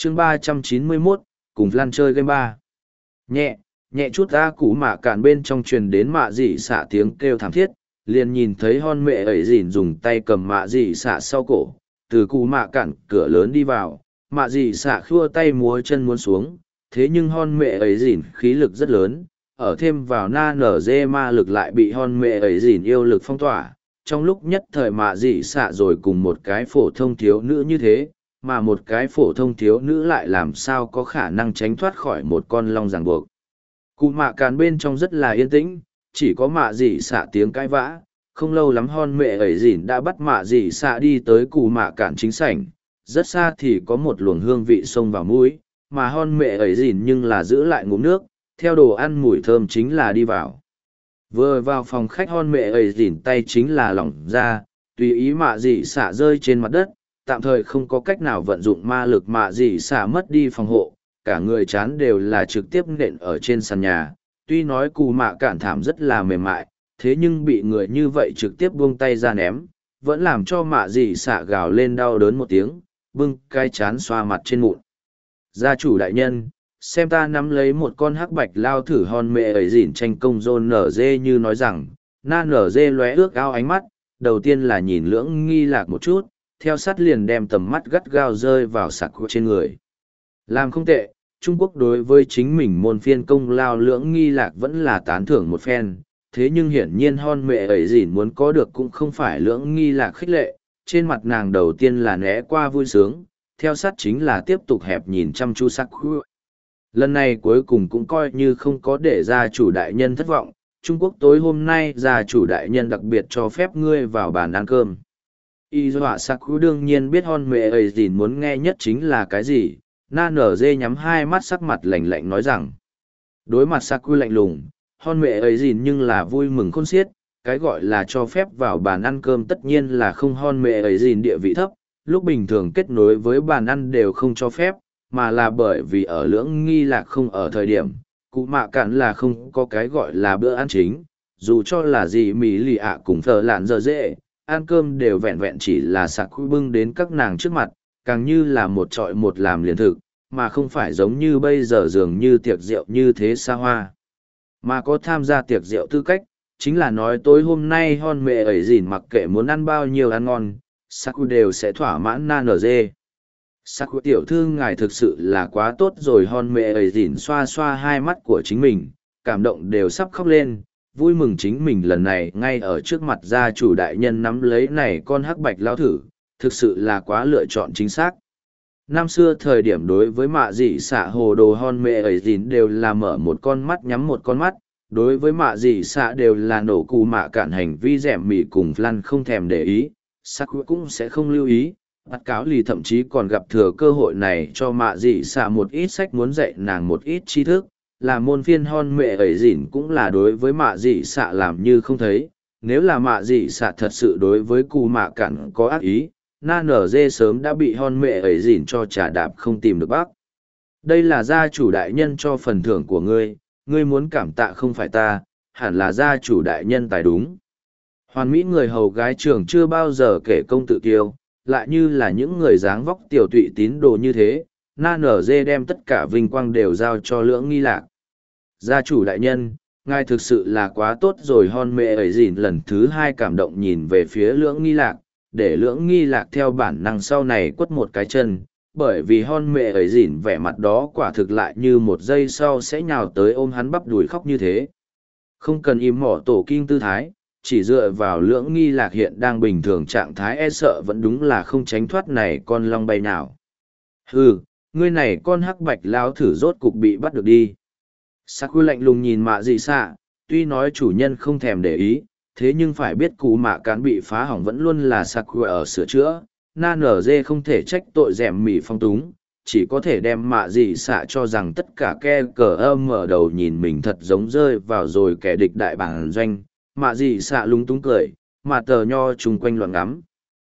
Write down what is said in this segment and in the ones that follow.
chương 391, cùng Lan chơi game 3. Nhẹ, nhẹ chút ta củ mạ cạn bên trong truyền đến mạ dị xạ tiếng kêu thảm thiết, liền nhìn thấy hon mẹ ấy dìn dùng tay cầm mạ dị xạ sau cổ, từ củ mạ cạn cửa lớn đi vào, mạ dị xạ khua tay múa chân muốn xuống, thế nhưng hon mẹ ấy dìn khí lực rất lớn, ở thêm vào na nở dê ma lực lại bị hon mẹ ấy dìn yêu lực phong tỏa. Trong lúc nhất thời mạ dị xạ rồi cùng một cái phổ thông thiếu nữ như thế, mà một cái phổ thông thiếu nữ lại làm sao có khả năng tránh thoát khỏi một con long ràng buộc. Cụ mạ càn bên trong rất là yên tĩnh, chỉ có mạ dị xạ tiếng cãi vã. Không lâu lắm hon mẹ ấy dìn đã bắt mạ dị xạ đi tới cụ mạ cạn chính sảnh, rất xa thì có một luồng hương vị xông vào mũi, mà hon mẹ ấy dìn nhưng là giữ lại ngụm nước, theo đồ ăn mùi thơm chính là đi vào. Vừa vào phòng khách hon mẹ ấy dìn tay chính là lỏng ra, tùy ý mạ dị xạ rơi trên mặt đất, tạm thời không có cách nào vận dụng ma lực mạ dị xạ mất đi phòng hộ, cả người chán đều là trực tiếp nện ở trên sàn nhà. Tuy nói cù mạ cạn thảm rất là mềm mại, thế nhưng bị người như vậy trực tiếp buông tay ra ném, vẫn làm cho mạ dị xạ gào lên đau đớn một tiếng, bưng cái chán xoa mặt trên mụn. Gia chủ đại nhân, xem ta nắm lấy một con hắc bạch lao thử hon mẹ ấy dỉn tranh công rôn nở dê như nói rằng, na nở dê lóe ước ao ánh mắt, đầu tiên là nhìn lưỡng nghi lạc một chút, theo sát liền đem tầm mắt gắt gao rơi vào sạc trên người. Làm không tệ, Trung Quốc đối với chính mình môn phiên công lao lưỡng nghi lạc vẫn là tán thưởng một phen, thế nhưng hiển nhiên hon mẹ ấy dỉn muốn có được cũng không phải lưỡng nghi lạc khích lệ, trên mặt nàng đầu tiên là né qua vui sướng, theo sát chính là tiếp tục hẹp nhìn chăm chú sắc. Lần này cuối cùng cũng coi như không có để gia chủ đại nhân thất vọng, Trung Quốc tối hôm nay gia chủ đại nhân đặc biệt cho phép ngươi vào bàn ăn cơm. Y dọa Saku đương nhiên biết hon mẹ ấy dìn muốn nghe nhất chính là cái gì, na nở dê nhắm hai mắt sắc mặt lạnh lạnh nói rằng. Đối mặt Saku lạnh lùng, hon mẹ ấy dìn nhưng là vui mừng khôn xiết, cái gọi là cho phép vào bàn ăn cơm tất nhiên là không hon mẹ ấy dìn địa vị thấp, lúc bình thường kết nối với bàn ăn đều không cho phép, mà là bởi vì ở lưỡng nghi lạc không ở thời điểm, cụ mạ cạn là không có cái gọi là bữa ăn chính, dù cho là gì mì lì ạ cùng thờ lạn giờ dễ, ăn cơm đều vẹn vẹn chỉ là sạc khuy bưng đến các nàng trước mặt, càng như là một trọi một làm liền thực, mà không phải giống như bây giờ dường như tiệc rượu như thế xa hoa. Mà có tham gia tiệc rượu tư cách, chính là nói tối hôm nay hon mẹ ấy dìn mặc kệ muốn ăn bao nhiêu ăn ngon, sạc khuy đều sẽ thỏa mãn na nở dê. Sắc của tiểu thư ngài thực sự là quá tốt rồi hon mẹ ấy dỉn xoa xoa hai mắt của chính mình, cảm động đều sắp khóc lên, vui mừng chính mình lần này ngay ở trước mặt gia chủ đại nhân nắm lấy này con hắc bạch lao thử, thực sự là quá lựa chọn chính xác. Năm xưa thời điểm đối với mạ dị xạ hồ đồ hon mẹ ấy dỉn đều là mở một con mắt nhắm một con mắt, đối với mạ dị xạ đều là nổ cù mạ cạn hành vi dẻm mỉ cùng flan không thèm để ý, sắc cũng sẽ không lưu ý. Bắt cáo lì thậm chí còn gặp thừa cơ hội này cho mạ dị xạ một ít sách muốn dạy nàng một ít tri thức, là môn phiên hon mẹ ấy dỉn cũng là đối với mạ dị xạ làm như không thấy. Nếu là mạ dị xạ thật sự đối với cù mạ cặn có ác ý, na nở dê sớm đã bị hon mẹ ấy dỉn cho trả đạp không tìm được bác. Đây là gia chủ đại nhân cho phần thưởng của ngươi, ngươi muốn cảm tạ không phải ta, hẳn là gia chủ đại nhân tài đúng. Hoàn mỹ người hầu gái trường chưa bao giờ kể công tự kiêu, lại như là những người dáng vóc tiểu tụy tín đồ như thế, na nở dê đem tất cả vinh quang đều giao cho lưỡng nghi lạc. Gia chủ đại nhân, ngài thực sự là quá tốt rồi hon mẹ ấy dìn lần thứ hai cảm động nhìn về phía lưỡng nghi lạc, để lưỡng nghi lạc theo bản năng sau này quất một cái chân, bởi vì hon mẹ ấy dìn vẻ mặt đó quả thực lại như một giây sau sẽ nhào tới ôm hắn bắp đùi khóc như thế. Không cần im mỏ tổ kinh tư thái, chỉ dựa vào lưỡng nghi lạc hiện đang bình thường trạng thái e sợ vẫn đúng là không tránh thoát này con long bay nào. Hừ, ngươi này con hắc bạch lao thử rốt cục bị bắt được đi. Sắc quy lạnh lùng nhìn mạ dị xạ, tuy nói chủ nhân không thèm để ý, thế nhưng phải biết cú mạ cán bị phá hỏng vẫn luôn là sắc quy ở sửa chữa, na nở dê không thể trách tội dẻm mỉ phong túng, chỉ có thể đem mạ dị xạ cho rằng tất cả ke cờ âm ở đầu nhìn mình thật giống rơi vào rồi kẻ địch đại bản doanh. Mạ dị xạ lúng túng cười, mà tờ nho chung quanh loạn ngắm.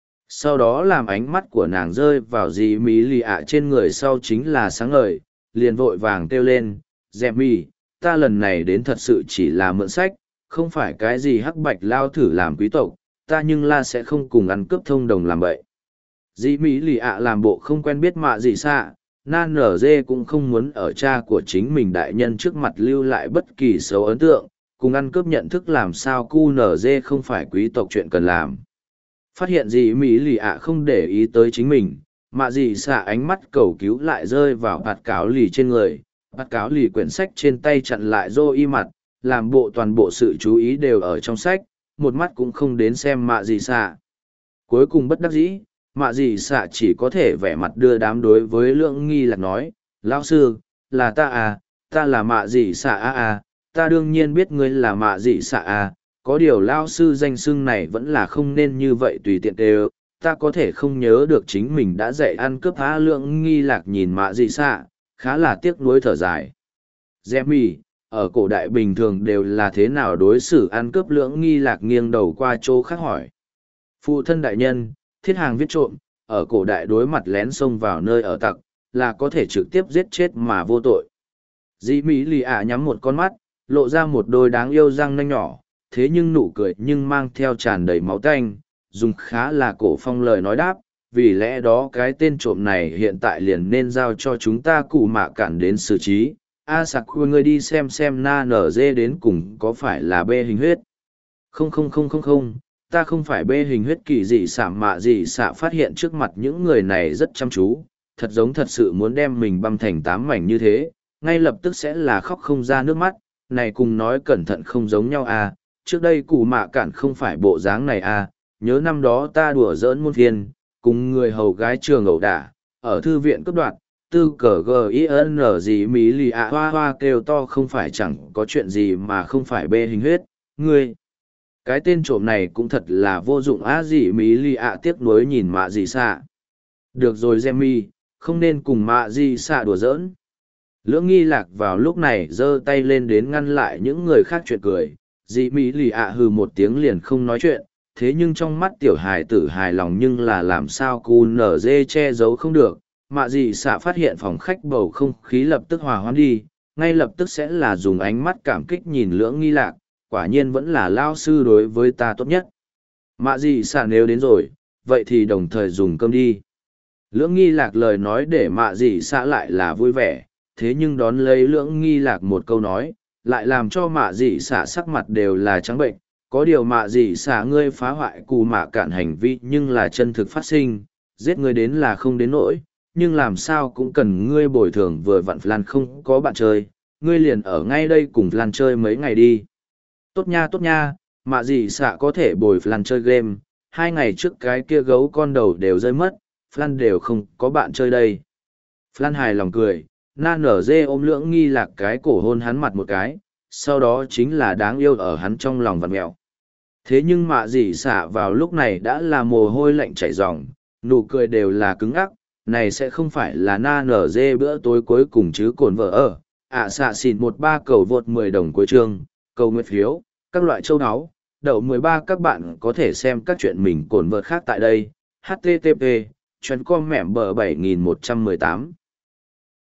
Sau đó làm ánh mắt của nàng rơi vào dì mỹ lì ạ trên người sau chính là sáng ngời, liền vội vàng kêu lên, dẹp mì, ta lần này đến thật sự chỉ là mượn sách, không phải cái gì hắc bạch lao thử làm quý tộc, ta nhưng là sẽ không cùng ăn cướp thông đồng làm bậy. Dì mỹ lì ạ làm bộ không quen biết mạ dị xạ, na nở dê cũng không muốn ở cha của chính mình đại nhân trước mặt lưu lại bất kỳ xấu ấn tượng, cùng ăn cướp nhận thức làm sao cu nở dê không phải quý tộc chuyện cần làm. Phát hiện gì mỹ lì ạ không để ý tới chính mình, mạ dị xạ ánh mắt cầu cứu lại rơi vào bạt cáo lì trên người. Bạt cáo lì quyển sách trên tay chặn lại rô y mặt, làm bộ toàn bộ sự chú ý đều ở trong sách, một mắt cũng không đến xem mạ dị xạ. Cuối cùng bất đắc dĩ, mạ dị xạ chỉ có thể vẻ mặt đưa đám đối với Lưỡng Nghi Lạc nói, lão sư, là ta à, ta là mạ dị xạ à, ta đương nhiên biết ngươi là mạ dị xạ à, có điều lao sư danh xưng này vẫn là không nên như vậy tùy tiện đều, ta có thể không nhớ được chính mình đã dạy ăn cướp há. Lưỡng Nghi Lạc nhìn mạ dị xạ, khá là tiếc nuối thở dài. Demi, ở cổ đại bình thường đều là thế nào đối xử ăn cướp? Lưỡng Nghi Lạc nghiêng đầu qua chỗ khác hỏi. Phụ thân đại nhân, thiết hàng viết trộm, ở cổ đại đối mặt lén xông vào nơi ở tặc, là có thể trực tiếp giết chết mà vô tội. Dĩ Mỹ lì ạ nhắm một con mắt, lộ ra một đôi đáng yêu răng nanh nhỏ, thế nhưng nụ cười nhưng mang theo tràn đầy máu tanh, dùng khá là cổ phong lời nói đáp, vì lẽ đó cái tên trộm này hiện tại liền nên giao cho chúng ta cụ mạ cản đến xử trí. A sạc khuyên ngươi đi xem na nở dê đến cùng có phải là bê hình huyết. Không, ta không phải bê hình huyết. Kỳ dị xạ mạ dị xạ phát hiện trước mặt những người này rất chăm chú, thật giống thật sự muốn đem mình băm thành 8 mảnh như thế, ngay lập tức sẽ là khóc không ra nước mắt, này cùng nói cẩn thận không giống nhau à, trước đây cụ mạ cản không phải bộ dáng này à, nhớ năm đó ta đùa giỡn môn phiên, cùng người hầu gái trường ẩu đả, ở thư viện cấp đoạt, tư cờ gin gì mỹ lì ạ hoa hoa kêu to không phải chẳng có chuyện gì mà không phải bê hình huyết, ngươi. Cái tên trộm này cũng thật là vô dụng á. Gì mỹ lì ạ tiếc nuối nhìn mạ dị xạ. Được rồi Jemmy, không nên cùng mạ dị xạ đùa giỡn. Lưỡng Nghi Lạc vào lúc này giơ tay lên đến ngăn lại những người khác chuyện cười. Dì mỹ lì ạ hừ một tiếng liền không nói chuyện, thế nhưng trong mắt tiểu hài tử hài lòng nhưng là làm sao cu nở dê che giấu không được. Mạ dị xạ phát hiện phòng khách bầu không khí lập tức hòa hoãn đi, ngay lập tức sẽ là dùng ánh mắt cảm kích nhìn Lưỡng Nghi Lạc, quả nhiên vẫn là lao sư đối với ta tốt nhất. Mạ dị xạ nếu đến rồi, vậy thì đồng thời dùng cơm đi. Lưỡng Nghi Lạc lời nói để mạ dị xạ lại là vui vẻ, thế nhưng đón lấy Lưỡng Nghi Lạc một câu nói, lại làm cho mạ dị xạ sắc mặt đều là trắng bệnh. Có điều mạ dị xạ ngươi phá hoại cù mạ cản hành vi nhưng là chân thực phát sinh, giết ngươi đến là không đến nỗi, nhưng làm sao cũng cần ngươi bồi thường. Vừa vặn Flan không có bạn chơi, ngươi liền ở ngay đây cùng Flan chơi mấy ngày đi. Tốt nha, mạ dị xạ có thể bồi Flan chơi game, 2 ngày trước cái kia gấu con đầu đều rơi mất, Flan đều không có bạn chơi đây. Flan hài lòng cười, na nở dê ôm Lưỡng Nghi Lạc cái cổ hôn hắn mặt một cái, sau đó chính là đáng yêu ở hắn trong lòng vặn mẹo. Thế nhưng mạ dị xạ vào lúc này đã là mồ hôi lạnh chảy ròng, nụ cười đều là cứng ắc, này sẽ không phải là na nở dê bữa tối cuối cùng chứ. Cồn vợ ở, xạ xỉn 13 cầu vượt 10 đồng cuối chương, cầu nguyện phiếu, các loại châu áo, đậu 13. Các bạn có thể xem các chuyện mình cồn vợt khác tại đây. http://com mẻm bờ 7118